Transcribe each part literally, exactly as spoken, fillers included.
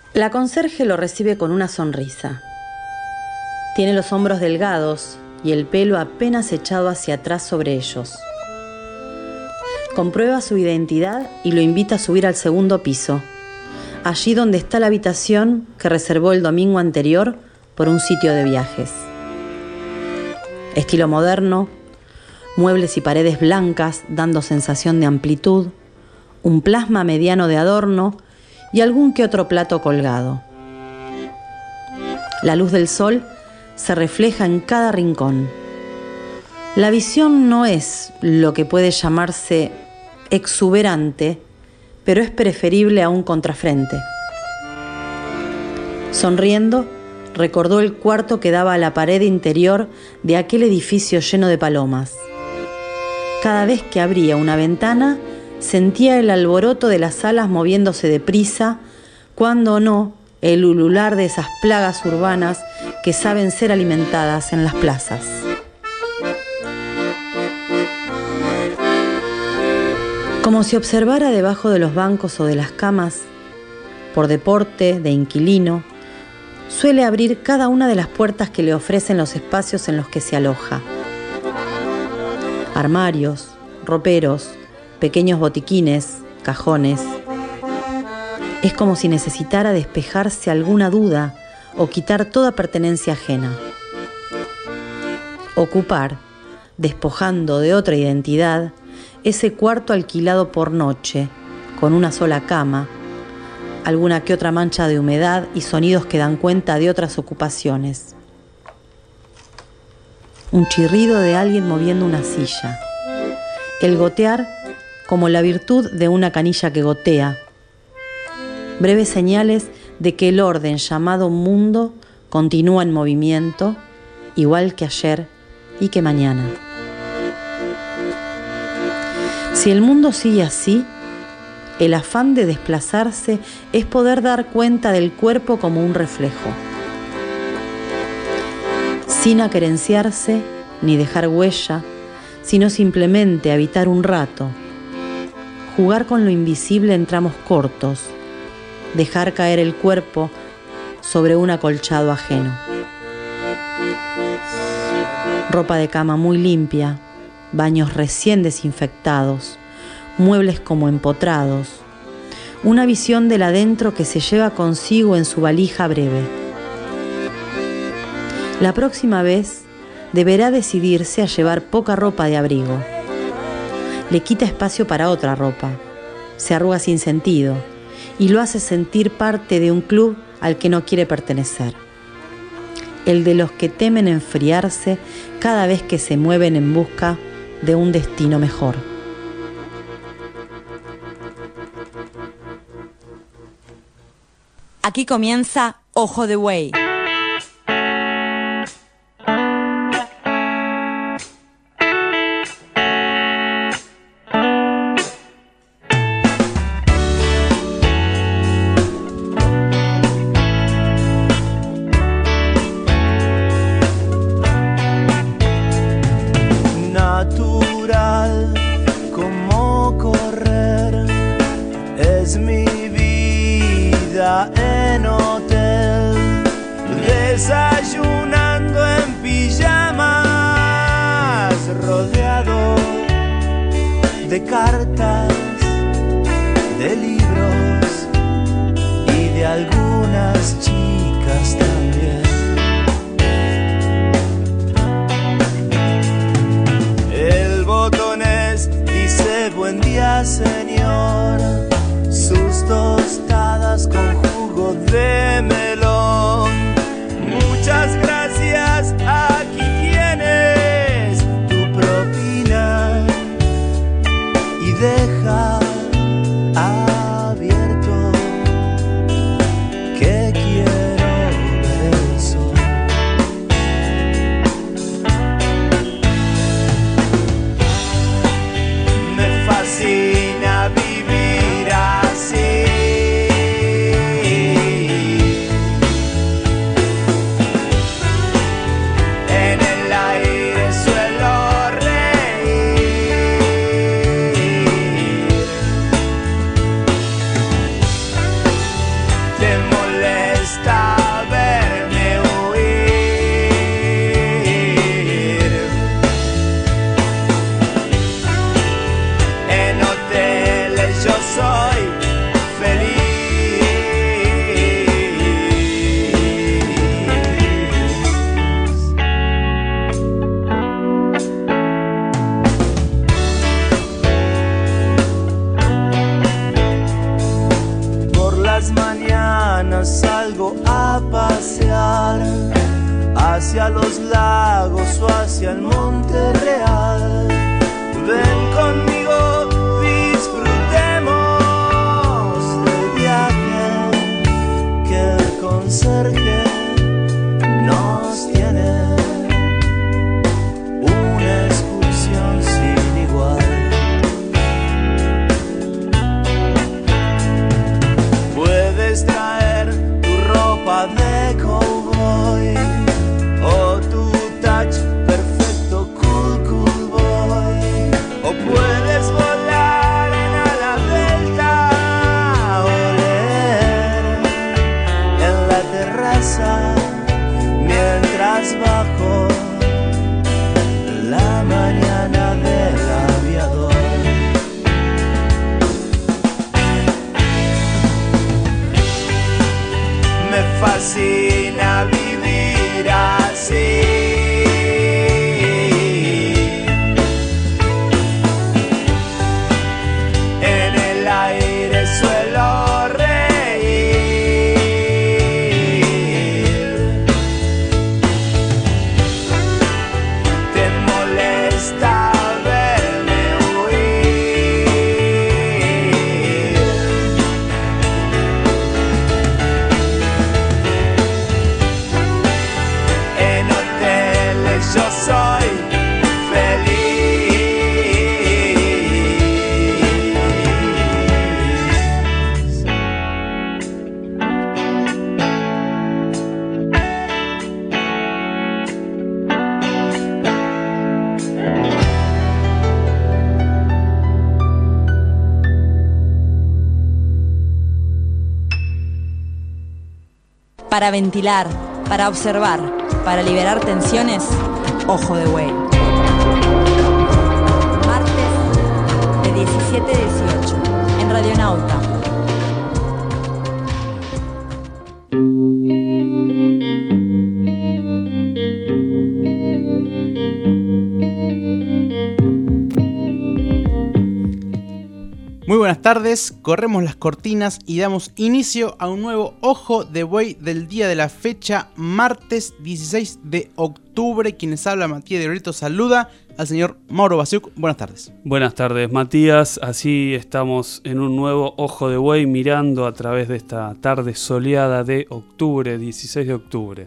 La conserje lo recibe con una sonrisa. Tiene los hombros delgados y el pelo apenas echado hacia atrás sobre ellos. Comprueba su identidad y lo invita a subir al segundo piso, allí donde está la habitación que reservó el domingo anterior por un sitio de viajes. Estilo moderno, muebles y paredes blancas dando sensación de amplitud, un plasma mediano de adorno y algún que otro plato colgado. La luz del sol se refleja en cada rincón. La visión no es lo que puede llamarse exuberante, pero es preferible a un contrafrente. Sonriendo, recordó el cuarto que daba a la pared interior de aquel edificio lleno de palomas. Cada vez que abría una ventana, sentía el alboroto de las alas moviéndose deprisa, cuando no, el ulular de esas plagas urbanas que saben ser alimentadas en las plazas. Como si observara debajo de los bancos o de las camas, por deporte, de inquilino, suele abrir cada una de las puertas que le ofrecen los espacios en los que se aloja. Armarios, roperos, pequeños botiquines, cajones. Es como si necesitara despejarse alguna duda o quitar toda pertenencia ajena. Ocupar, despojando de otra identidad, ese cuarto alquilado por noche, con una sola cama, alguna que otra mancha de humedad y sonidos que dan cuenta de otras ocupaciones. Un chirrido de alguien moviendo una silla. El gotear como la virtud de una canilla que gotea. Breves señales de que el orden llamado mundo continúa en movimiento, igual que ayer y que mañana. Si el mundo sigue así, el afán de desplazarse es poder dar cuenta del cuerpo como un reflejo, sin acerenciarse ni dejar huella, sino simplemente habitar un rato, jugar con lo invisible en tramos cortos, dejar caer el cuerpo sobre un acolchado ajeno. Ropa de cama muy limpia, baños recién desinfectados, muebles como empotrados, una visión del adentro que se lleva consigo en su valija breve. La próxima vez deberá decidirse a llevar poca ropa de abrigo. Le quita espacio para otra ropa, se arruga sin sentido y lo hace sentir parte de un club al que no quiere pertenecer. El de los que temen enfriarse cada vez que se mueven en busca de un destino mejor. Aquí comienza Ojo de Buey. Natural como correr es mi vida en hotel, desayunando en pijamas, rodeado de cartas, de libros y de algunas chicas también. El botones dice buen día señor, sus tostadas con jugo de melón. Muchas gracias, aquí tienes tu propina y deja abierto que quiero ver. hacia los lagos o hacia el Monte Real. Ven conmigo, disfrutemos del viaje que el conserje nos tiene. Una excursión sin igual. Puedes traer tu ropa de cowboy o tu touch perfecto cool cool boy, o puedes volar en ala delta o leer en la terraza mientras bajo la mañana del aviador. Me fascina vivir así. En el aire suelo reír. Te molesta verme huir. En hoteles yo soy feliz. Para ventilar, para observar, para liberar tensiones, Ojo de Buey. Martes de diecisiete a dieciocho en Radionauta. Muy buenas tardes, corremos las cortinas y damos inicio a un nuevo Ojo de Buey del día de la fecha, martes dieciséis de octubre. Quienes habla, Matías de Loreto, saluda al señor Mauro Basiuk. Buenas tardes. Buenas tardes, Matías. Así estamos en un nuevo Ojo de Buey mirando a través de esta tarde soleada de octubre, dieciséis de octubre.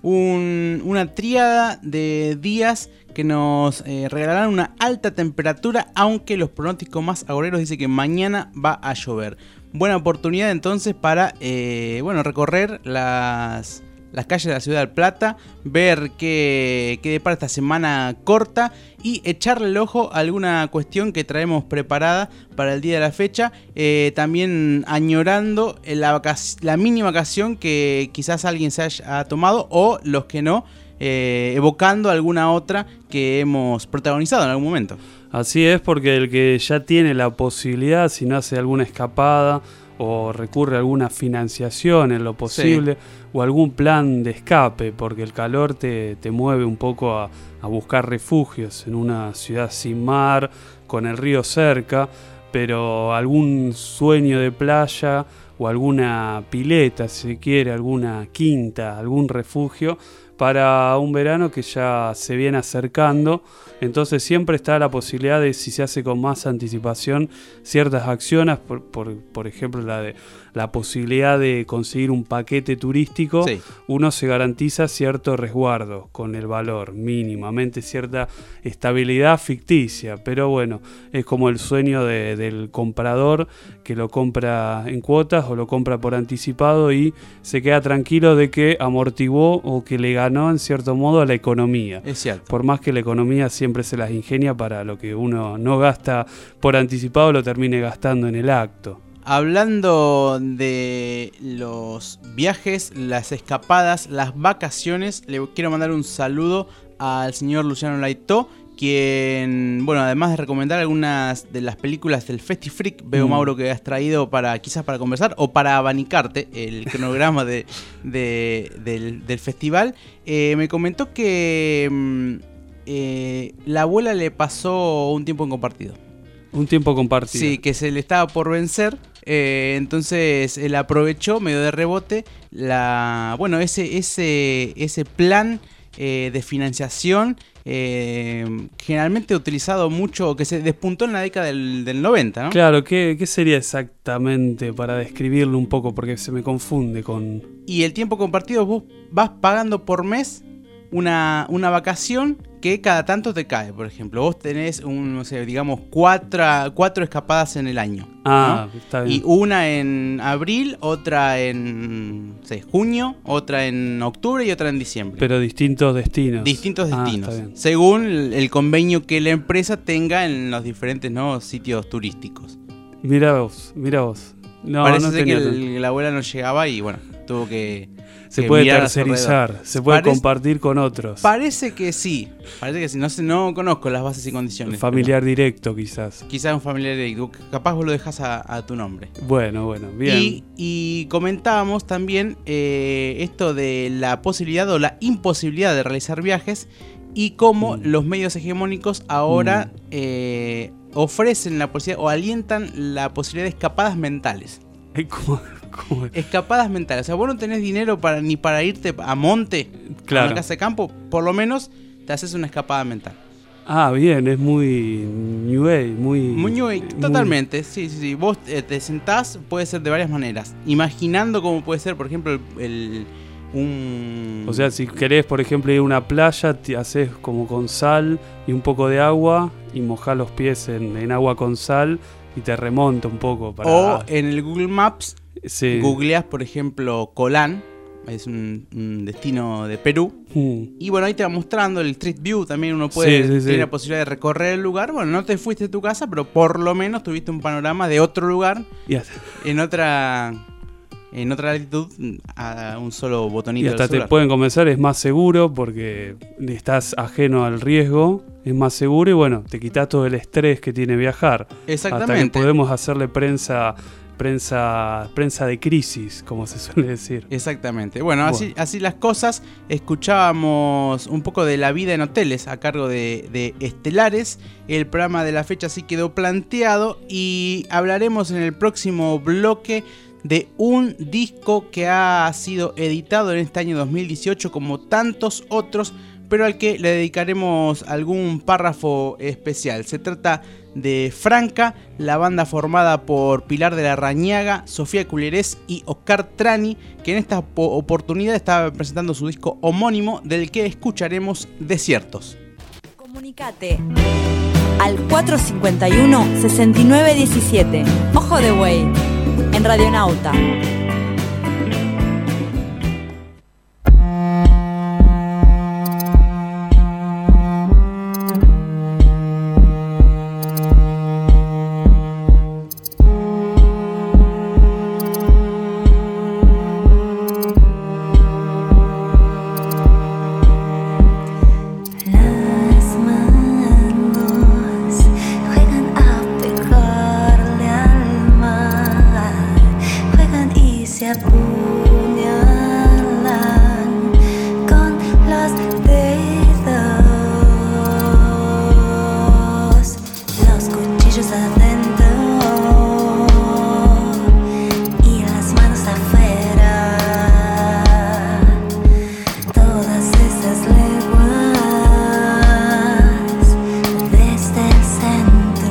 Un, una tríada de días que nos eh, regalarán una alta temperatura, aunque los pronósticos más agoreros dicen que mañana va a llover. Buena oportunidad entonces para eh, bueno, recorrer las, las calles de la ciudad del Plata, ver qué, qué depara esta semana corta y echarle el ojo a alguna cuestión que traemos preparada para el día de la fecha, eh, también añorando la, vacac- la mini vacación que quizás alguien se haya tomado o los que no, eh, evocando alguna otra que hemos protagonizado en algún momento. Así es, porque el que ya tiene la posibilidad, si no hace alguna escapada o recurre a alguna financiación en lo posible, sí, o algún plan de escape, porque el calor te, te mueve un poco a, a buscar refugios en una ciudad sin mar, con el río cerca, pero algún sueño de playa o alguna pileta, si se quiere, alguna quinta, algún refugio para un verano que ya se viene acercando. Entonces siempre está la posibilidad de, si se hace con más anticipación, ciertas acciones, por, por, por ejemplo la de la posibilidad de conseguir un paquete turístico, sí, uno se garantiza cierto resguardo con el valor, mínimamente cierta estabilidad ficticia, pero bueno, es como el sueño de, del comprador que lo compra en cuotas o lo compra por anticipado y se queda tranquilo de que amortiguó o que le ganó en cierto modo a la economía. Es cierto. Por más que la economía siempre se las ingenia para lo que uno no gasta por anticipado lo termine gastando en el acto. Hablando de los viajes, las escapadas, las vacaciones, le quiero mandar un saludo al señor Luciano Laitó, quien, bueno, además de recomendar algunas de las películas del FestiFreak, veo, mm. Mauro, que has traído para quizás para conversar o para abanicarte el cronograma de, de, del, del festival, eh, me comentó que eh, la abuela le pasó un tiempo en compartido. Un tiempo compartido. Sí, que se le estaba por vencer. Eh, entonces él aprovechó medio de rebote la, bueno, ese, ese, ese plan eh, de financiación, eh, generalmente utilizado mucho, que se despuntó en la década del, del noventa, ¿no? Claro, ¿qué, ¿qué sería exactamente para describirlo un poco? Porque se me confunde con... Y el tiempo compartido, vos vas pagando por mes una, una vacación que cada tanto te cae. Por ejemplo, vos tenés, un, no sé, digamos, cuatro, cuatro escapadas en el año. Ah, ¿no? está bien. Y una en abril, otra en no sé, junio, otra en octubre y otra en diciembre. Pero distintos destinos. Distintos Ah, destinos. está bien. Según el, el convenio que la empresa tenga en los diferentes, ¿no?, sitios turísticos. Mira vos, mira vos. No, Parece no ser que tenía el- la abuela no llegaba y bueno, tuvo que... Se que puede mirar a su tercerizar, alrededor. se puede Parece- compartir con otros. Parece que sí, parece que sí. No sé, no conozco las bases y condiciones. Familiar directo, quizás. pero Quizás un familiar directo. Capaz vos lo dejas a, a tu nombre. Bueno, bueno, bien. Y, y comentábamos también eh, esto de la posibilidad o la imposibilidad de realizar viajes y cómo Mm. los medios hegemónicos ahora Mm. eh, ofrecen la posibilidad o alientan la posibilidad de escapadas mentales. Eh, ¿Cómo, cómo? Escapadas mentales. O sea, vos no tenés dinero para, ni para irte a monte, Claro. a una casa de campo, por lo menos te haces una escapada mental. Ah, bien, es muy New Age, muy... Muy New Age, muy- totalmente, sí, sí, sí. Vos eh, te sentás, puede ser de varias maneras. Imaginando cómo puede ser, por ejemplo, el, el- un... O sea, si querés, por ejemplo, ir a una playa, te haces como con sal y un poco de agua y mojás los pies en, en agua con sal y te remonta un poco para... O en el Google Maps, Sí. googleás, por ejemplo, Colán, es un, un destino de Perú. Mm. Y bueno, ahí te va mostrando el Street View, también uno puede, Sí, sí, sí. tiene la posibilidad de recorrer el lugar. Bueno, no te fuiste de tu casa, pero por lo menos tuviste un panorama de otro lugar, Y hasta, en otra en otra latitud, a un solo botonito y hasta del te celular. pueden convencer, es más seguro porque estás ajeno al riesgo, es más seguro y bueno, te quitas todo el estrés que tiene viajar. Hasta que Exactamente. podemos hacerle prensa... Prensa, prensa de crisis, como se suele decir. Exactamente. Bueno, así, Bueno. así las cosas. Escuchábamos un poco de la vida en hoteles a cargo de, de Estelares. El programa de la fecha sí quedó planteado y hablaremos en el próximo bloque de un disco que ha sido editado en este año dos mil dieciocho como tantos otros, pero al que le dedicaremos algún párrafo especial. Se trata de Franca, la banda formada por Pilar de la Rañaga, Sofía Cullerés y Oscar Trani, que en esta oportunidad está presentando su disco homónimo, del que escucharemos Desiertos. Comunicate al cuatro cinco uno, seis nueve uno siete. Ojo de Buey, en Radionauta. Las manos juegan a pegarle al mar, juegan y se apuñalan con los dedos, los cuchillos adentro y las manos afuera. Todas esas leguas desde el centro.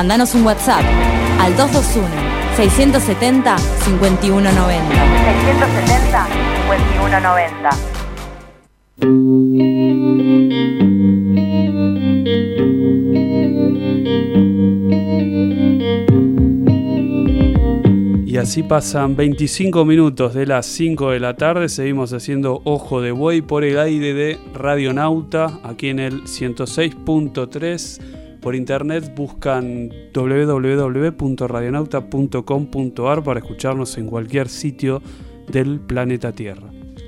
mandanos un WhatsApp al dos dos uno, seis siete cero, cinco uno nueve cero. seiscientos setenta, cincuenta y uno noventa. Y así pasan veinticinco minutos de las cinco de la tarde. Seguimos haciendo Ojo de Buey por el aire de Radionauta, aquí en el ciento seis punto tres. Por internet buscan doble u doble u doble u punto radionauta punto com punto a r para escucharnos en cualquier sitio del planeta Tierra.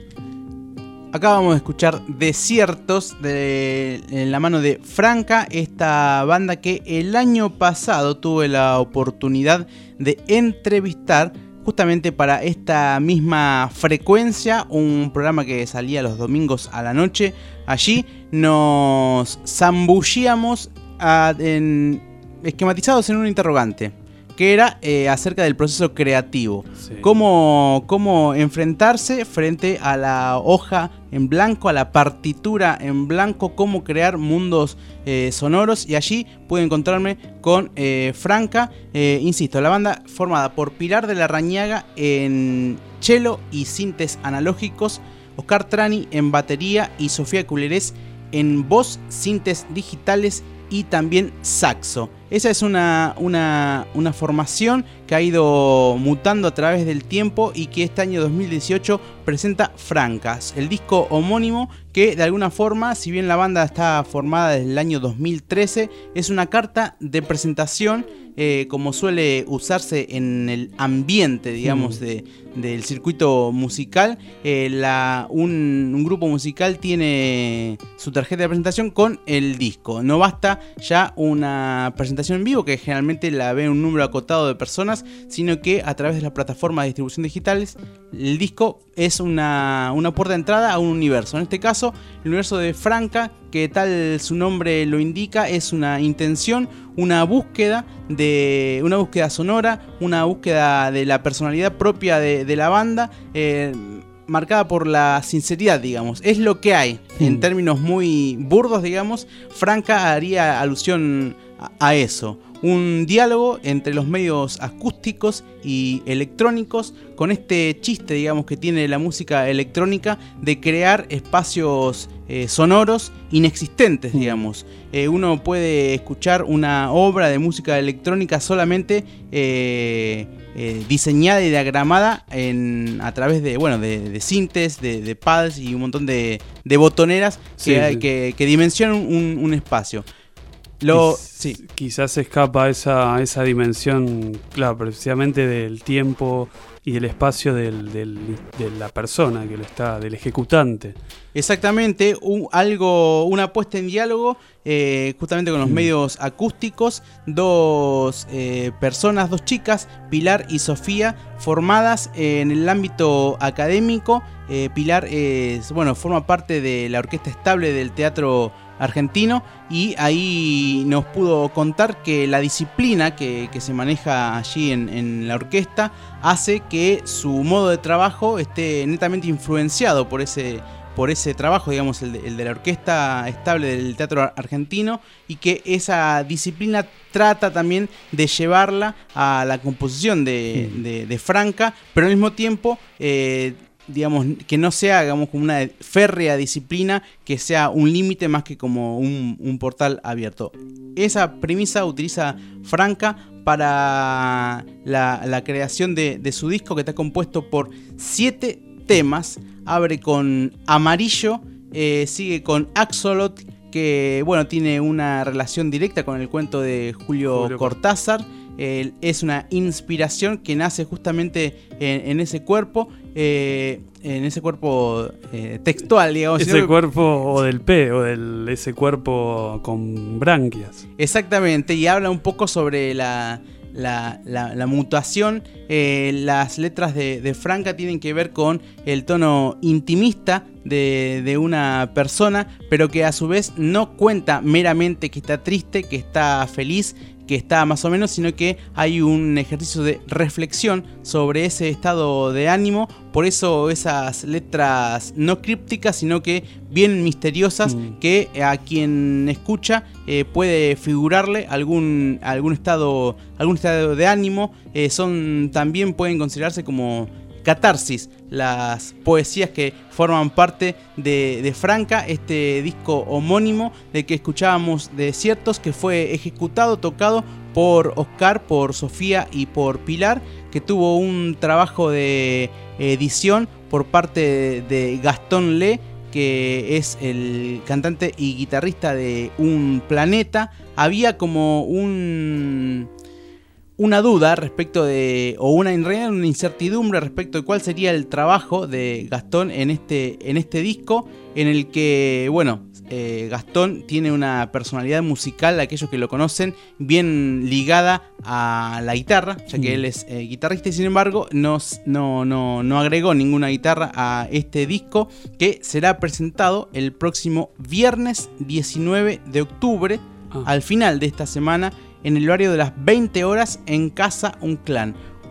Acá vamos a escuchar Desiertos de, en la mano de Franca, esta banda que el año pasado tuve la oportunidad de entrevistar justamente para esta misma frecuencia, un programa que salía los domingos a la noche. Allí nos zambullíamos a, en, esquematizados en un interrogante, que era eh, acerca del proceso creativo. Sí. Cómo, cómo enfrentarse frente a la hoja en blanco, a la partitura en blanco, cómo crear mundos eh, sonoros. Y allí pude encontrarme con eh, Franca, eh, insisto, la banda formada por Pilar de la Rañaga en cello y sintes analógicos, Oscar Trani en batería y Sofía Culerés en voz, sintes digitales y también saxo. Esa es una, una, una formación que ha ido mutando a través del tiempo y que este año dos mil dieciocho presenta Francas, el disco homónimo que de alguna forma, si bien la banda está formada desde el año dos mil trece, es una carta de presentación eh, como suele usarse en el ambiente, digamos, mm. de, del circuito musical. Eh, la, un, un grupo musical tiene su tarjeta de presentación con el disco. No basta ya una presentación en vivo, que generalmente la ve un número acotado de personas, sino que a través de las plataformas de distribución digitales, el disco es una, una puerta de entrada a un universo. En este caso, el universo de Franca, que tal su nombre lo indica, es una intención, una búsqueda de una búsqueda sonora, una búsqueda de la personalidad propia de, de la banda, eh, marcada por la sinceridad, digamos. Es lo que hay, mm. en términos muy burdos, digamos. Franca haría alusión a, a eso. Un diálogo entre los medios acústicos y electrónicos, con este chiste, digamos, que tiene la música electrónica de crear espacios eh, sonoros inexistentes, digamos. Eh, uno puede escuchar una obra de música electrónica solamente eh, eh, diseñada y diagramada en, a través de, bueno, de, de sintes, de, de pads y un montón de, de botoneras que, sí, sí. que, que dimensionan un, un espacio. Lo, sí. Quizás escapa esa, esa dimensión, claro, precisamente del tiempo y del espacio del, del, de la persona que lo está, del ejecutante. Exactamente, un, algo, una puesta en diálogo eh, justamente con los mm. medios acústicos, dos eh, personas, dos chicas, Pilar y Sofía, formadas en el ámbito académico. Eh, Pilar es, bueno, forma parte de la orquesta estable del teatro argentino y ahí nos pudo contar que la disciplina que, que se maneja allí en, en la orquesta hace que su modo de trabajo esté netamente influenciado por ese, por ese trabajo, digamos, el de, el de la orquesta estable del teatro argentino, y que esa disciplina trata también de llevarla a la composición de, mm. de, de Franca, pero al mismo tiempo eh, digamos, que no sea, digamos, como una férrea disciplina, que sea un límite más que como un, un portal abierto. Esa premisa utiliza Franca para la, la creación de, de su disco, que está compuesto por siete temas. Abre con Amarillo, eh, sigue con Axolot, que bueno, tiene una relación directa con el cuento de Julio, Julio Cortázar. Eh, es una inspiración que nace justamente en, en ese cuerpo, eh, en ese cuerpo eh, textual, digamos. Ese sino... cuerpo o del P, o del ese cuerpo con branquias. Exactamente, y habla un poco sobre la, la, la, la mutación. Eh, las letras de, de Franca tienen que ver con el tono intimista de, de una persona, pero que a su vez no cuenta meramente que está triste, que está feliz, que está más o menos, sino que hay un ejercicio de reflexión sobre ese estado de ánimo. Por eso esas letras no crípticas, sino que bien misteriosas, mm. que a quien escucha eh, puede figurarle algún, algún, estado, algún estado de ánimo. Eh, son también pueden considerarse como catarsis las poesías que forman parte de, de Franca, este disco homónimo del que escuchábamos Desiertos, que fue ejecutado, tocado por Oscar, por Sofía y por Pilar, que tuvo un trabajo de edición por parte de, de Gastón Le, que es el cantante y guitarrista de Un Planeta. Había como un... una duda respecto de, o una, en realidad una incertidumbre respecto de cuál sería el trabajo de Gastón en este, en este disco, en el que, bueno, eh, Gastón tiene una personalidad musical, aquellos que lo conocen, bien ligada a la guitarra, ya que mm. él es eh, guitarrista, y sin embargo no, no, no, no agregó ninguna guitarra a este disco, que será presentado el próximo viernes diecinueve de octubre, ah. al final de esta semana, en el horario de las veinte horas en Casa Un Clan,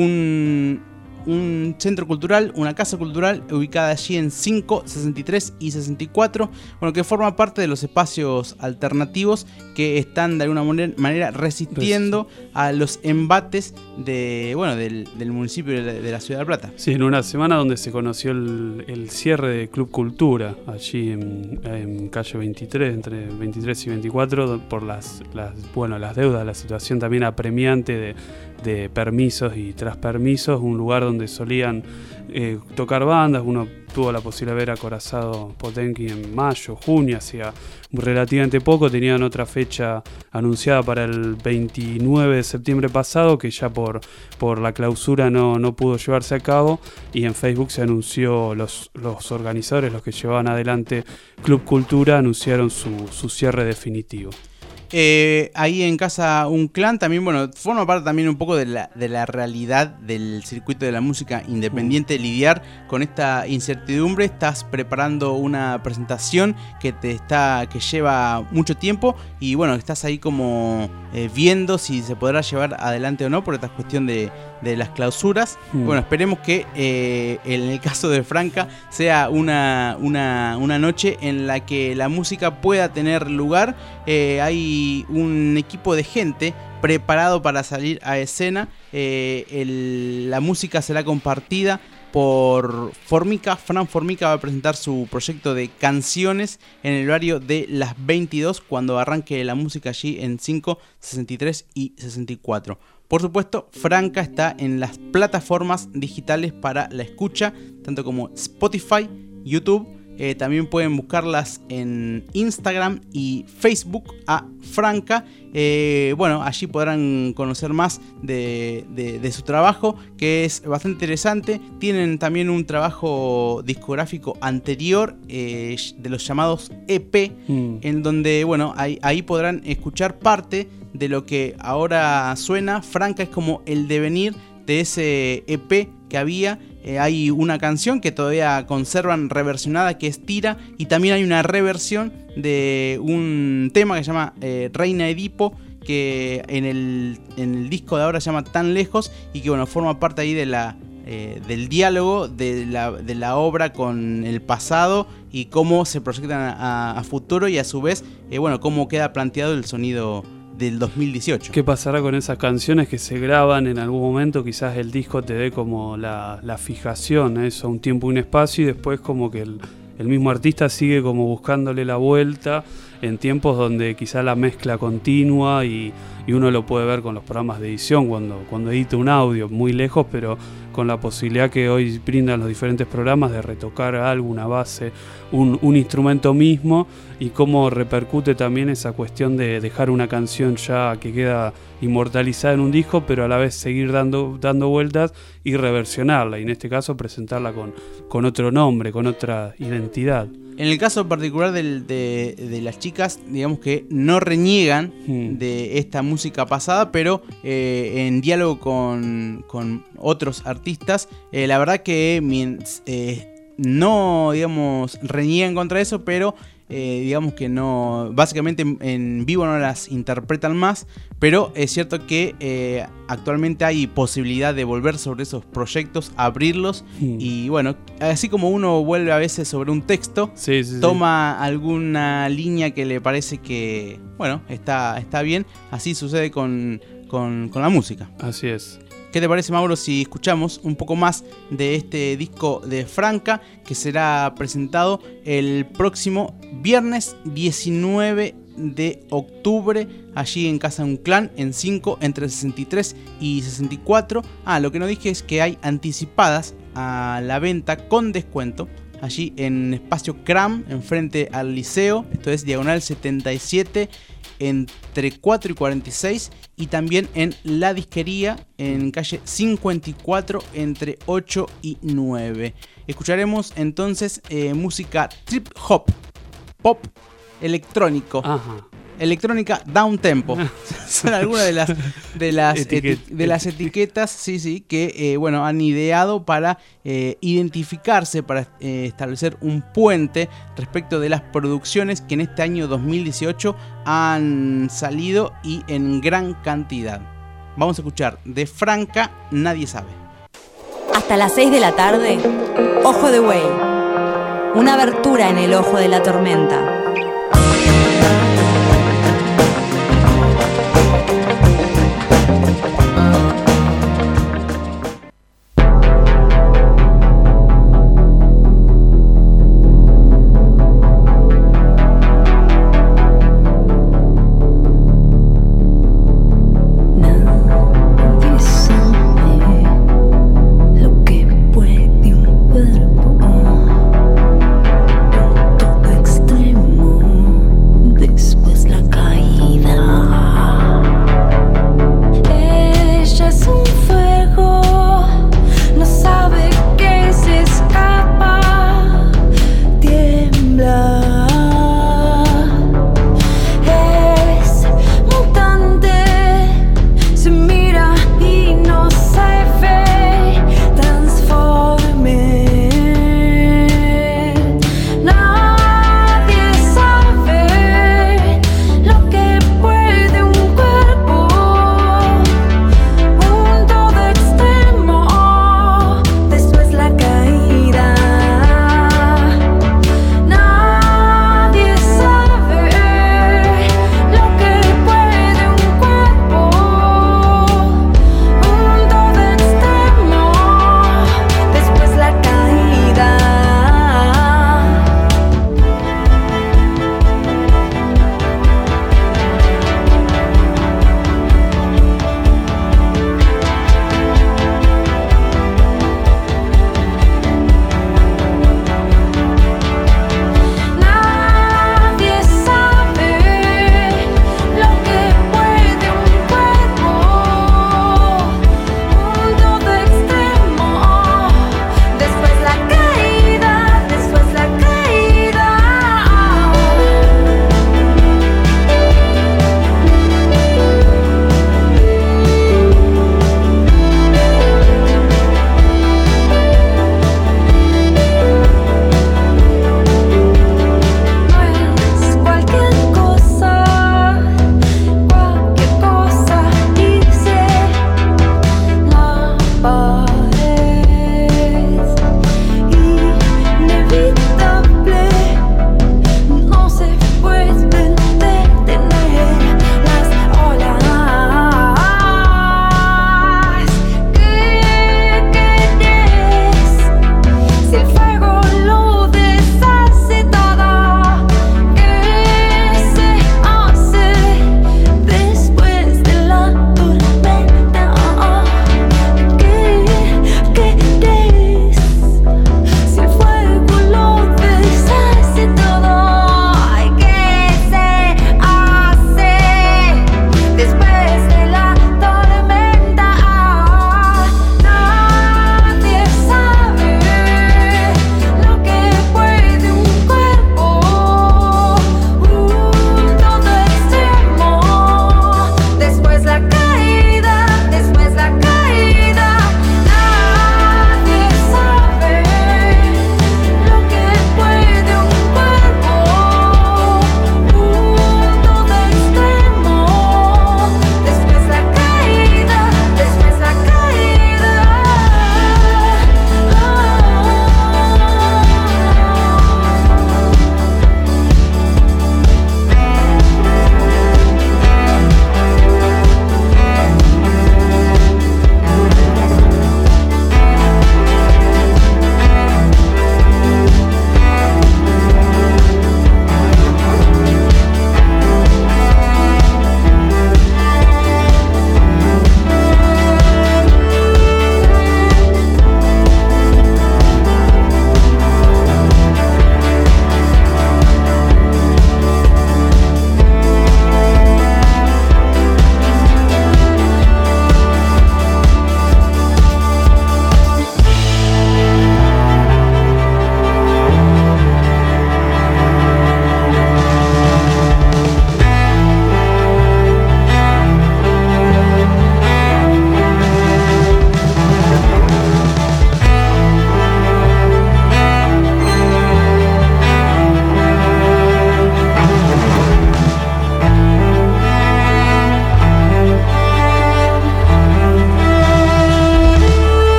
un, un centro cultural, una casa cultural ubicada allí en cinco, sesenta y tres y sesenta y cuatro, bueno, que forma parte de los espacios alternativos que están de alguna manera resistiendo pues, a los embates de, bueno, del, del municipio de la, de la Ciudad de La Plata. Sí, en una semana donde se conoció el, el cierre de Club Cultura, allí en, en calle veintitrés, entre veintitrés y veinticuatro, por las, las, bueno, las deudas, la situación también apremiante de, de permisos y tras permisos, un lugar donde solían eh, tocar bandas. Uno tuvo la posibilidad de ver a Corazado Potenki en mayo, junio, hacía relativamente poco. Tenían otra fecha anunciada para el veintinueve de septiembre pasado, que ya por, por la clausura no, no pudo llevarse a cabo, y en Facebook se anunció, los, los organizadores, los que llevaban adelante Club Cultura, anunciaron su, su cierre definitivo. Eh, ahí en Casa Un Clan también, bueno, forma parte también un poco de la, de la realidad del circuito de la música independiente, mm. lidiar con esta incertidumbre. Estás preparando una presentación que te está que lleva mucho tiempo y bueno, estás ahí como eh, viendo si se podrá llevar adelante o no por esta cuestión de, de las clausuras. Mm. Bueno, esperemos que eh, en el caso de Franca sea una, una, una noche en la que la música pueda tener lugar. Eh, hay un equipo de gente preparado para salir a escena. Eh, el, la música será compartida por Formica. Fran Formica va a presentar su proyecto de canciones en el horario de las veintidós, cuando arranque la música allí en cinco, sesenta y tres y sesenta y cuatro. Por supuesto, Franca está en las plataformas digitales para la escucha, tanto como Spotify, YouTube. Eh, también pueden buscarlas en Instagram y Facebook a Franca. Eh, bueno, allí podrán conocer más de, de, de su trabajo, que es bastante interesante. Tienen también un trabajo discográfico anterior, eh, de los llamados E P, mm. en donde, bueno, ahí, ahí podrán escuchar parte de lo que ahora suena. Franca es como el devenir de ese E P que había. Eh, hay una canción que todavía conservan reversionada, que es Tira, y también hay una reversión de un tema que se llama eh, Reina Edipo, que en el, en el disco de ahora se llama Tan Lejos, y que bueno, forma parte ahí de la, eh, del diálogo de la, de la obra con el pasado y cómo se proyectan a, a futuro, y a su vez, eh, bueno, cómo queda planteado el sonido del dos mil dieciocho. ¿Qué pasará con esas canciones que se graban en algún momento? Quizás el disco te dé como la, la fijación, eso, un tiempo y un espacio, y después como que el, el mismo artista sigue como buscándole la vuelta en tiempos donde quizás la mezcla continua, y, y uno lo puede ver con los programas de edición cuando, cuando edita un audio muy lejos, pero con la posibilidad que hoy brindan los diferentes programas de retocar algo, una base, un, un instrumento mismo, y cómo repercute también esa cuestión de dejar una canción ya que queda inmortalizada en un disco, pero a la vez seguir dando, dando vueltas y reversionarla, y en este caso presentarla con, con otro nombre, con otra identidad. En el caso particular del, de, de las chicas, digamos que no reniegan hmm. de esta música pasada, pero eh, en diálogo con, con otros artistas, eh, la verdad que eh, no, digamos, reniegan contra eso, pero eh, digamos que no, básicamente en, en vivo no las interpretan más, pero es cierto que eh, actualmente hay posibilidad de volver sobre esos proyectos, abrirlos mm. y bueno, así como uno vuelve a veces sobre un texto, sí, sí, toma sí. alguna línea que le parece que, bueno, está, está bien, así sucede con, con, con la música. Así es. ¿Qué te parece, Mauro, si escuchamos un poco más de este disco de Franca, que será presentado el próximo viernes diecinueve de octubre, allí en Casa de un Clan, en cinco, entre sesenta y tres y sesenta y cuatro? Ah, lo que no dije es que hay anticipadas a la venta con descuento, allí en Espacio Cram, enfrente al Liceo, esto es diagonal setenta y siete, entre cuatro y cuarenta y seis, y también en La Disquería, en calle cincuenta y cuatro, entre ocho y nueve. Escucharemos entonces eh, música trip hop, pop electrónico. Ajá. Electrónica down tempo. Son algunas de las de las, Etiquet- eti- de las etiquetas, sí, sí, que eh, bueno, han ideado para eh, identificarse, para eh, establecer un puente respecto de las producciones que en este año dos mil dieciocho han salido y en gran cantidad. Vamos a escuchar de Franca, Nadie Sabe. Hasta las seis de la tarde, Ojo de Buey. Una abertura en el ojo de la tormenta. Lo que puede un cuerpo, un todo extremo.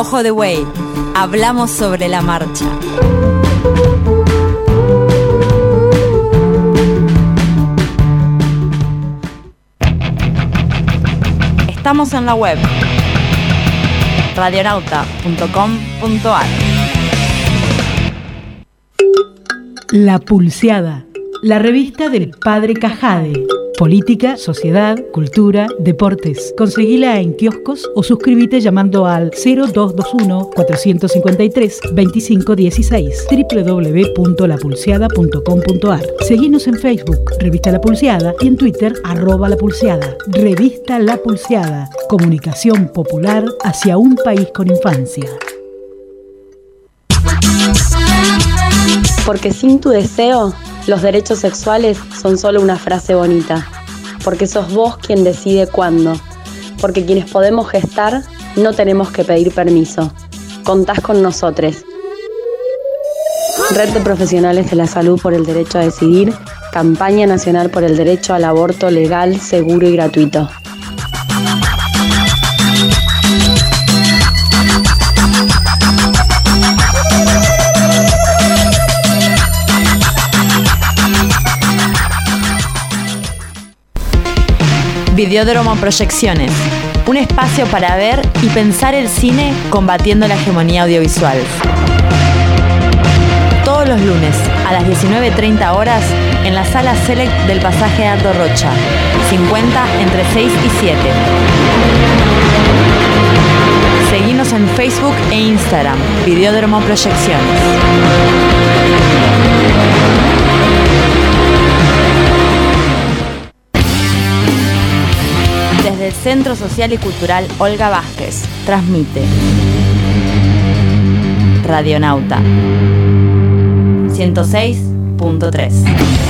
Ojo de Buey, hablamos sobre la marcha. Estamos en la web radionauta punto com punto a r. La Pulseada, la revista del Padre Cajade. Política, sociedad, cultura, deportes. Conseguila en kioscos o suscríbete llamando al cero dos dos uno, cuatro cinco tres, dos cinco uno seis doble u doble u doble u punto la pulseada punto com punto a r. Seguinos en Facebook, Revista La Pulseada, y en Twitter, arroba La Pulseada. Revista La Pulseada, comunicación popular hacia un país con infancia. Porque sin tu deseo, los derechos sexuales son solo una frase bonita. Porque sos vos quien decide cuándo. Porque quienes podemos gestar, no tenemos que pedir permiso. Contás con nosotros. Red de Profesionales de la Salud por el Derecho a Decidir. Campaña Nacional por el Derecho al Aborto Legal, Seguro y Gratuito. Videódromo Proyecciones, un espacio para ver y pensar el cine combatiendo la hegemonía audiovisual. Todos los lunes a las diecinueve treinta horas en la sala Select del Pasaje Dardo Rocha, cincuenta entre seis y siete. Seguinos en Facebook e Instagram, Videódromo Proyecciones. Desde el Centro Social y Cultural Olga Vázquez, transmite Radionauta ciento seis punto tres.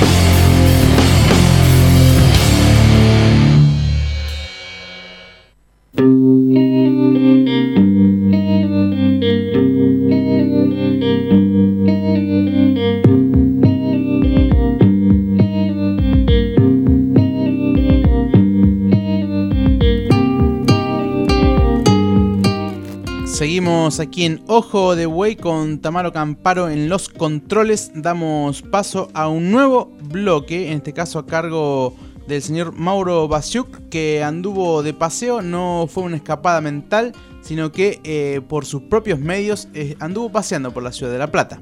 Seguimos aquí en Ojo de Buey con Tamaro Camparo en los controles. Damos paso a un nuevo bloque, en este caso a cargo del señor Mauro Basiuk, que anduvo de paseo. No fue una escapada mental, sino que eh, por sus propios medios eh, anduvo paseando por la ciudad de La Plata.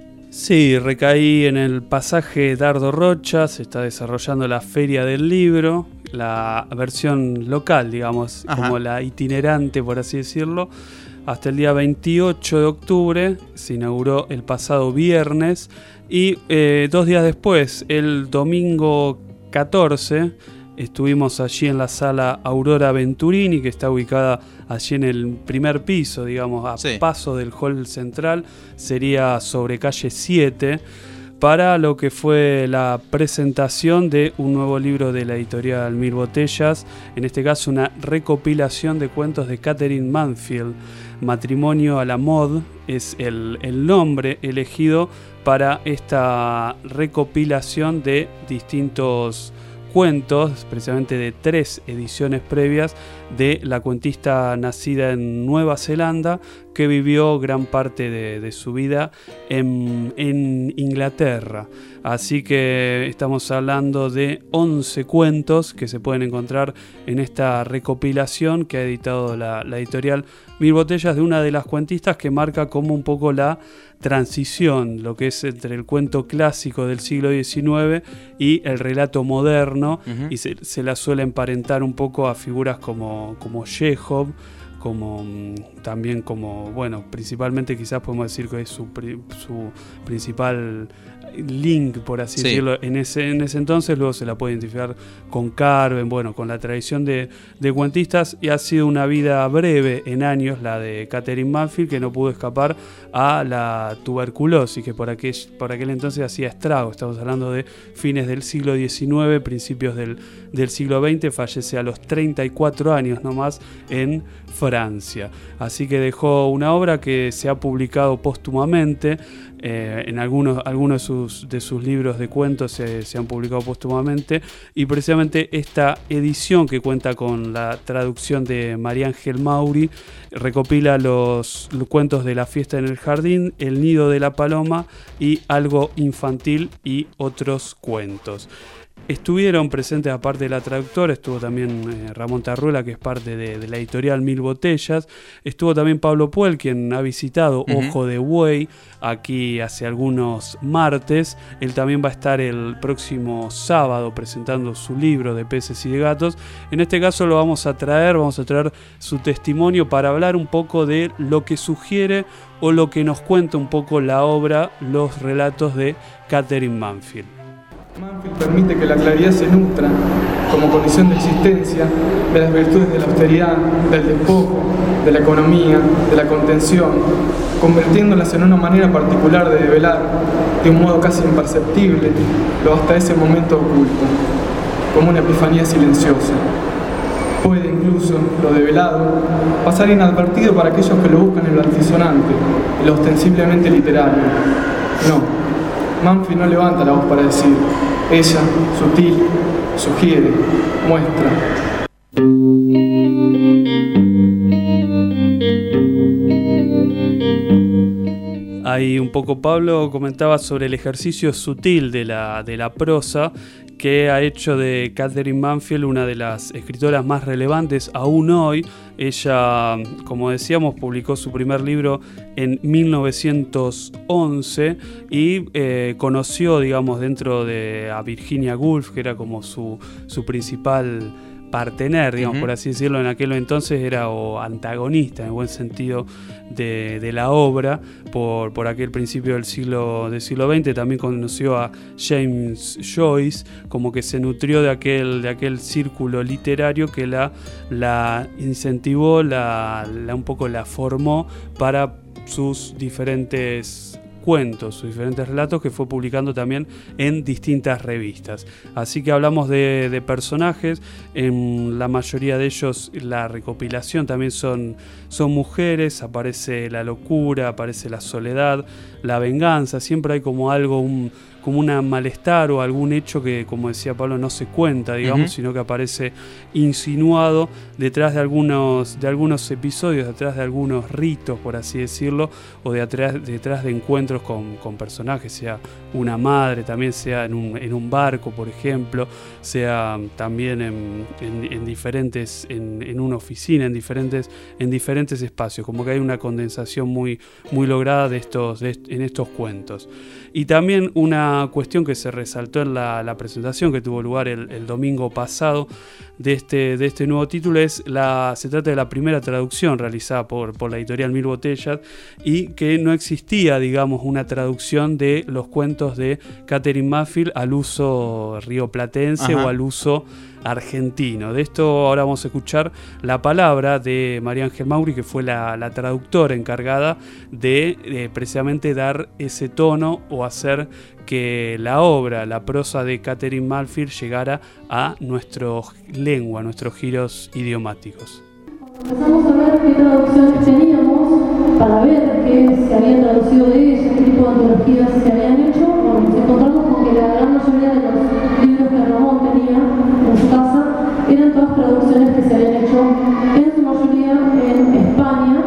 Sí, recaí en el pasaje Dardo Rocha. Se está desarrollando la Feria del Libro, la versión local, digamos, Ajá. como la itinerante, por así decirlo. Hasta el día veintiocho de octubre, se inauguró el pasado viernes y eh, dos días después, el domingo catorce, estuvimos allí en la sala Aurora Venturini, que está ubicada allí en el primer piso, digamos, a sí. paso del hall central, sería sobre calle siete, para lo que fue la presentación de un nuevo libro de la editorial Mil Botellas, en este caso una recopilación de cuentos de Catherine Mansfield. Matrimonio a la Mod es el, el nombre elegido para esta recopilación de distintos cuentos, precisamente de tres ediciones previas de la cuentista nacida en Nueva Zelanda, que vivió gran parte de, de su vida en, en Inglaterra. Así que estamos hablando de once cuentos que se pueden encontrar en esta recopilación que ha editado la, la editorial Mil Botellas, de una de las cuentistas que marca como un poco la transición, lo que es entre el cuento clásico del siglo diecinueve y el relato moderno, uh-huh. y se, se la suele emparentar un poco a figuras como, como Chekhov, como también como, bueno, principalmente quizás podemos decir que es su, su principal link, por así sí. decirlo, en ese, en ese entonces. Luego se la puede identificar con Carven, bueno, con la tradición de, de cuentistas, y ha sido una vida breve en años la de Catherine Mansfield, que no pudo escapar a la tuberculosis, que por aquel, por aquel entonces hacía estrago. Estamos hablando de fines del siglo diecinueve, principios del, del siglo veinte, fallece a los treinta y cuatro años nomás en Francia. Así que dejó una obra que se ha publicado póstumamente. eh, en algunos, algunos de, sus, de sus libros de cuentos se, se han publicado póstumamente, y precisamente esta edición, que cuenta con la traducción de María Ángel Mauri, recopila los, los cuentos de La fiesta en el jardín, El nido de la paloma y Algo infantil y otros cuentos. Estuvieron presentes, aparte de la traductora, estuvo también eh, Ramón Tarruela, que es parte de, de la editorial Mil Botellas. Estuvo también Pablo Puel, quien ha visitado uh-huh. Ojo de Buey aquí hace algunos martes. Él también va a estar el próximo sábado presentando su libro de peces y de gatos. En este caso lo vamos a traer, vamos a traer su testimonio para hablar un poco de lo que sugiere o lo que nos cuenta un poco la obra, los relatos de Katherine Manfield. Manfield permite que la claridad se nutra, como condición de existencia, de las virtudes de la austeridad, del despojo, de la economía, de la contención, convirtiéndolas en una manera particular de develar, de un modo casi imperceptible, lo hasta ese momento oculto, como una epifanía silenciosa. Puede incluso, lo develado, pasar inadvertido para aquellos que lo buscan en lo altisonante, en lo ostensiblemente literario. No. Manfield no levanta la voz para decir, ella, sutil, sugiere, muestra. Ahí un poco Pablo comentaba sobre el ejercicio sutil de la, de la prosa que ha hecho de Katherine Manfield una de las escritoras más relevantes aún hoy. Ella, como decíamos, publicó su primer libro en mil novecientos once y eh, conoció, digamos, dentro de a Virginia Woolf, que era como su, su principal partener, digamos, uh-huh. por así decirlo, en aquel entonces era o antagonista en el buen sentido de, de la obra, por, por aquel principio del siglo, del siglo veinte. También conoció a James Joyce, como que se nutrió de aquel, de aquel círculo literario que la, la incentivó, la, la un poco la formó para sus diferentes cuentos, sus diferentes relatos que fue publicando también en distintas revistas. Así que hablamos de, de personajes, en la mayoría de ellos la recopilación también son, son mujeres, aparece la locura, aparece la soledad, la venganza, siempre hay como algo, un, como un malestar o algún hecho que, como decía Pablo, no se cuenta, digamos, uh-huh. sino que aparece insinuado detrás de algunos, de algunos episodios, detrás de algunos ritos, por así decirlo, o de atrás, detrás de encuentros con, con personajes, sea una madre, también sea en un, en un barco, por ejemplo, sea también en, en, en diferentes, en, en una oficina, en diferentes, en diferentes espacios, como que hay una condensación muy, muy lograda de estos, de, en estos cuentos. Y también una cuestión que se resaltó en la, la presentación que tuvo lugar el, el domingo pasado de este, de este nuevo título es la, se trata de la primera traducción realizada por, por la editorial Mil Botellas, y que no existía, digamos, una traducción de los cuentos de Katherine Manfield al uso rioplatense Ajá. o al uso argentino. De esto ahora vamos a escuchar la palabra de María Ángel Mauri, que fue la, la traductora encargada de eh, precisamente dar ese tono o hacer que la obra, la prosa de Katherine Manfield llegara a nuestra lengua, a nuestros giros idiomáticos. Empezamos a ver qué traducciones teníamos para ver qué se había traducido de ella, qué tipo de antologías se habían hecho. Bueno, nos encontramos con que la gran mayoría de los libros que Ramón tenía en su casa eran todas traducciones que se habían hecho en su mayoría en España,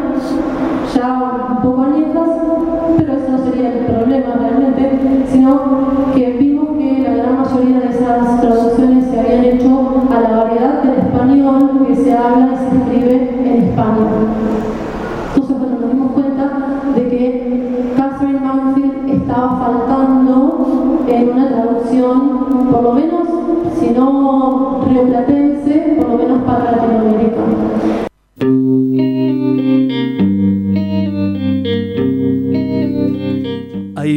ya un poco añejas, pero eso no sería el problema realmente, sino que vimos que la gran mayoría de esas traducciones se habían hecho a la variedad del español que se habla y se escribe en España. Entonces, bueno, nos dimos cuenta de que Katherine Manfield estaba faltando en una traducción, por lo menos, si no rioplatense, por lo menos para Latinoamérica. Ahí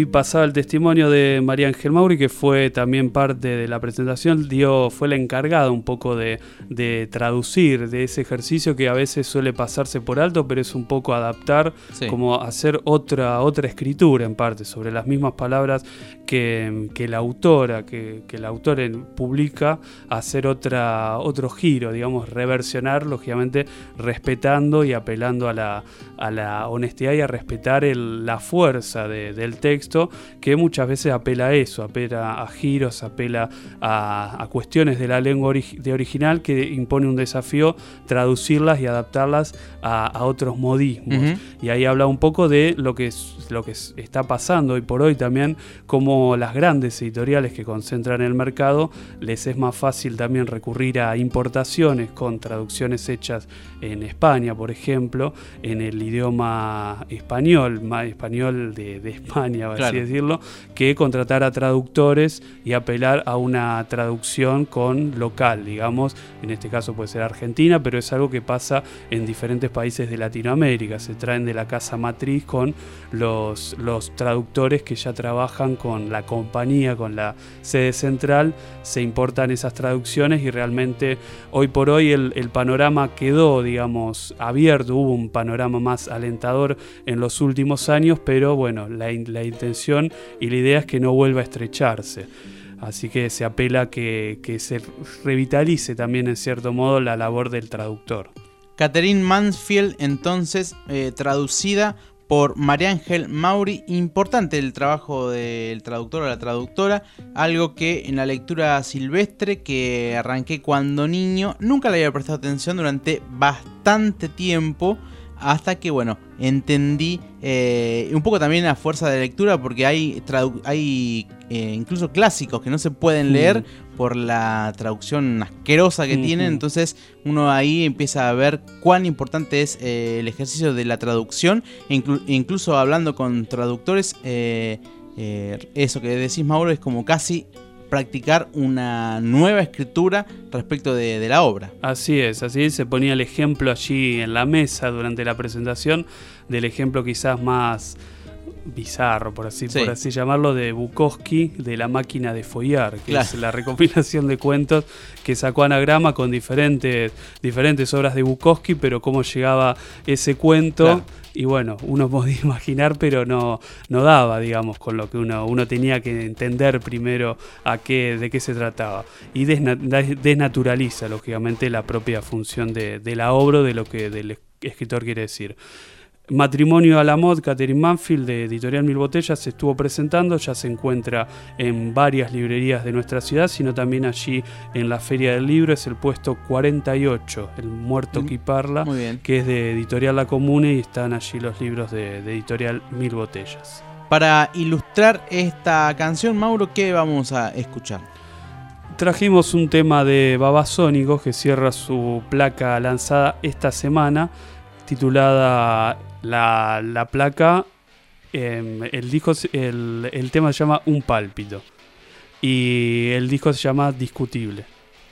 pasaba el testimonio de María Ángel Mauri, que fue también parte de la presentación, dio, fue la encargada un poco de, de traducir de ese ejercicio que a veces suele pasarse por alto, pero es un poco adaptar, sí. como hacer otra, otra escritura en parte, sobre las mismas palabras que, que la autora, que, que el autor publica, hacer otra, otro giro, digamos, reversionar, lógicamente respetando y apelando a la, a la honestidad y a respetar el, la fuerza de, del texto, que muchas veces apela a eso, apela a giros, apela a, a cuestiones de la lengua ori- de original, que impone un desafío traducirlas y adaptarlas a, a otros modismos. Uh-huh. Y ahí habla un poco de lo que, es, lo que es, está pasando hoy por hoy también, como las grandes editoriales que concentran el mercado, les es más fácil también recurrir a importaciones con traducciones hechas en España, por ejemplo, en el idioma español, más español de, de España, por claro. así decirlo, que contratar a traductores y apelar a una traducción con local, digamos, en este caso puede ser Argentina, pero es algo que pasa en diferentes países de Latinoamérica, se traen de la casa matriz con los, los traductores que ya trabajan con la compañía, con la sede central, se importan esas traducciones y realmente hoy por hoy el, el panorama quedó, digamos, abierto, hubo un panorama más alentador en los últimos años, pero bueno, la, la intención y la idea es que no vuelva a estrecharse. Así que se apela a que, que se revitalice también en cierto modo la labor del traductor. Catherine Mansfield, entonces, eh, traducida por María Ángel Mauri. Importante el trabajo del traductor o la traductora, algo que en la lectura silvestre que arranqué cuando niño nunca le había prestado atención durante bastante tiempo, hasta que, bueno, entendí eh, un poco también a fuerza de lectura, porque hay, tradu- hay eh, incluso clásicos que no se pueden leer mm. por la traducción asquerosa que mm-hmm. tienen, entonces uno ahí empieza a ver cuán importante es eh, el ejercicio de la traducción, inclu- incluso hablando con traductores, eh, eh, eso que decís, Mauro, es como casi practicar una nueva escritura respecto de, de la obra. Así es, así es, se ponía el ejemplo allí en la mesa durante la presentación, del ejemplo quizás más bizarro, por así, sí. por así llamarlo, de Bukowski, de La máquina de follar, que claro. es la recopilación de cuentos que sacó Anagrama con diferentes, diferentes obras de Bukowski, pero cómo llegaba ese cuento... Claro. Y bueno, uno podía imaginar, pero no, no daba, digamos, con lo que uno, uno tenía que entender primero a qué, de qué se trataba. Y desna, desnaturaliza, lógicamente, la propia función de, de la obra, de lo que el escritor quiere decir. Matrimonio a la mod, Catherine Mansfield, de Editorial Mil Botellas, se estuvo presentando, ya se encuentra en varias librerías de nuestra ciudad, sino también allí en la Feria del Libro, es el puesto cuarenta y ocho, El Muerto que Parla, que es de Editorial La Comune, y están allí los libros de, de Editorial Mil Botellas. Para ilustrar esta canción, Mauro, ¿qué vamos a escuchar? Trajimos un tema de Babasónicos que cierra su placa lanzada esta semana, titulada La, la placa, eh, el, disco, el, el tema se llama Un Pálpito y el disco se llama Discutible.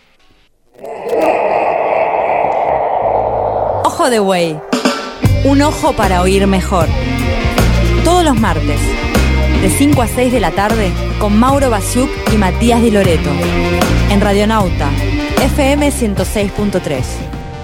Ojo de Buey, un ojo para oír mejor. Todos los martes, de cinco a seis de la tarde, con Mauro Basiuk y Matías Di Loreto, en Radionauta, F M ciento seis punto tres.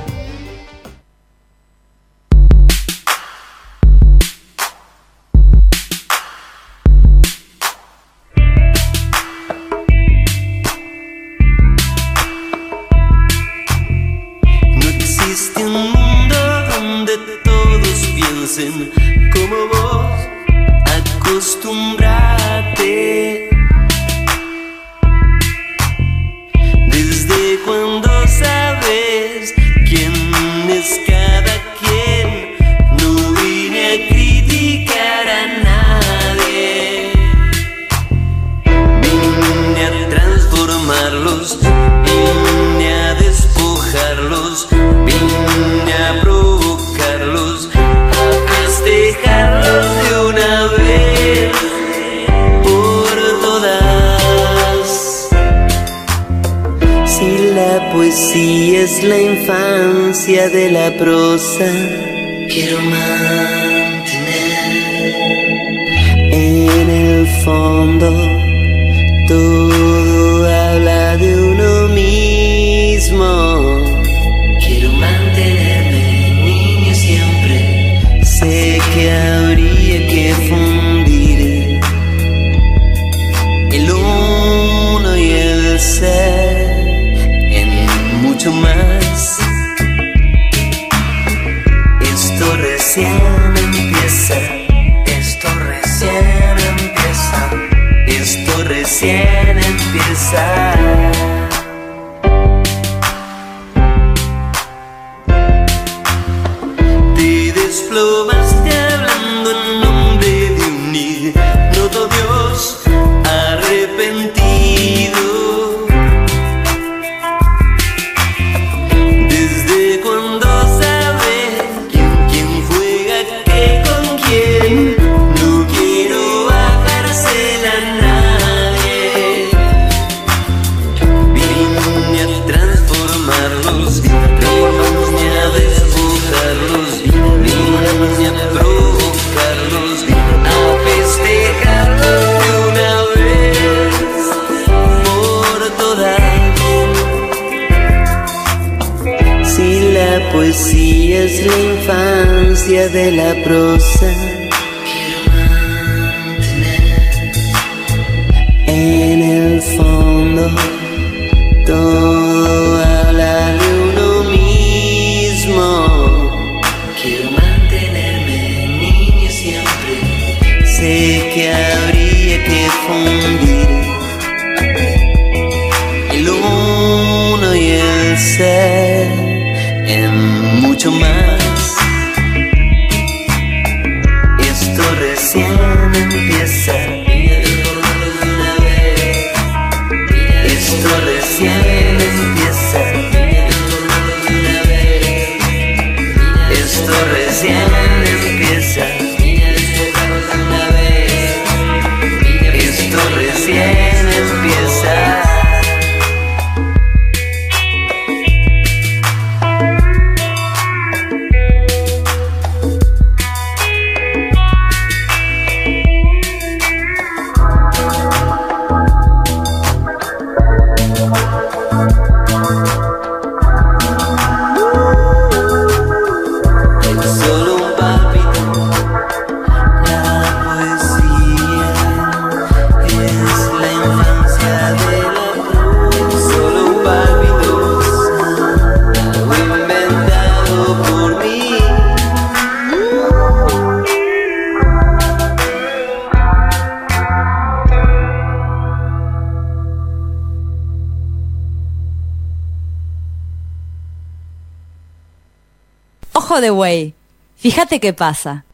Como vos, acostúmbrate. Desde cuando sabes quién es cada quien, no vine a criticar a nadie. Vine a transformarlos, vine a despojarlos, vine a provocarlos, dejarlos de una vez por todas. Si la poesía es la infancia de la prosa, quiero mantener en el fondo todo habla de uno mismo. Quiero mantenerme niño siempre. Sé que habría que fundir el uno y el ser en mucho más. Esto recién empieza. Esto recién empieza. Esto recién empieza. Te desplomaste hablando en nombre de un ignoto Dios arrepentido. Desde cuando sabes quién, quién juega qué con quién. No quiero bajársela a nadie. Vine a transformarlos, vine a despojarlos, vine a provocarlos, a festejarlos de una vez por todas. Si la poesía es la infancia de la prosa, en el fondo todo habla de uno mismo. Quiero mantenerme niño siempre. Sé que habría que fundir el uno y el ser en mucho más. Esto recién empieza. Esto recién empieza. Esto recién empieza. Esto recién empieza. Solo un palpito. La poesía es la infancia de la cruz. Solo un palpito, algo inventado por mí. Ojo de buey. Fíjate qué pasa.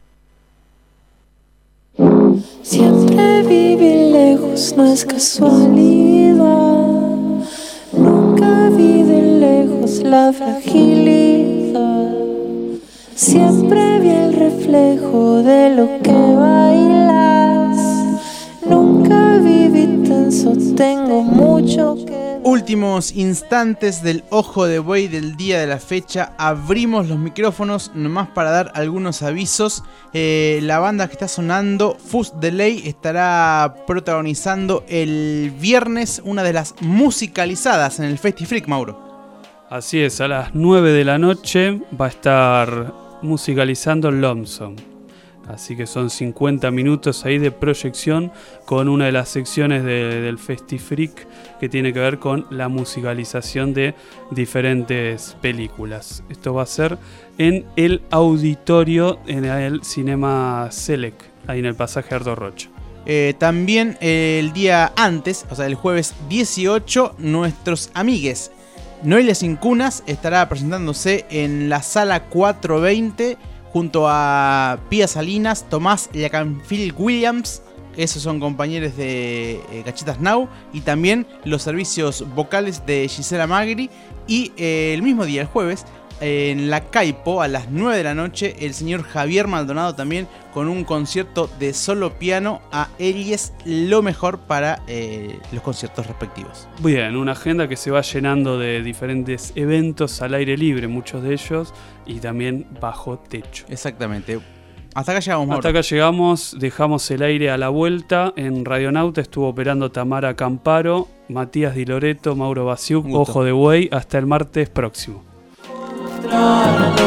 Siempre vivir lejos no es casualidad. Nunca vi de lejos la fragilidad. Siempre vi el reflejo de lo que bailas. Nunca viví tenso, tengo mucho que... Últimos instantes del Ojo de Buey del día de la fecha. Abrimos los micrófonos nomás para dar algunos avisos. Eh, la banda que está sonando, Fus Delay, estará protagonizando el viernes una de las musicalizadas en el Festifreak, Mauro. Así es, a las nueve de la noche va a estar musicalizando Lonesome. Así que son cincuenta minutos ahí de proyección con una de las secciones de, del Festifreak que tiene que ver con la musicalización de diferentes películas. Esto va a ser en el auditorio, en el Cinema Selec, ahí en el pasaje Ardo Rocha. Eh, también eh, el día antes, o sea el jueves dieciocho, nuestros amigues Noelia Sin Cunas estará presentándose en la sala cuatrocientos veinte junto a Pía Salinas, Tomás Yacanfil Williams. Esos son compañeros de eh, Cachetas Now. Y también los servicios vocales de Gisela Magri. Y eh, el mismo día, el jueves, eh, en la Caipo, a las nueve de la noche, el señor Javier Maldonado también con un concierto de solo piano. A Ellies, lo mejor para eh, los conciertos respectivos. Bien, una agenda que se va llenando de diferentes eventos al aire libre, muchos de ellos, y también bajo techo. Exactamente. Hasta acá llegamos, Mauro. Hasta acá llegamos, dejamos el aire a la vuelta. En Radionauta estuvo operando Tamara Camparo, Matías Di Loreto, Mauro Basiuk, Ojo de Buey. Hasta el martes próximo. Tra,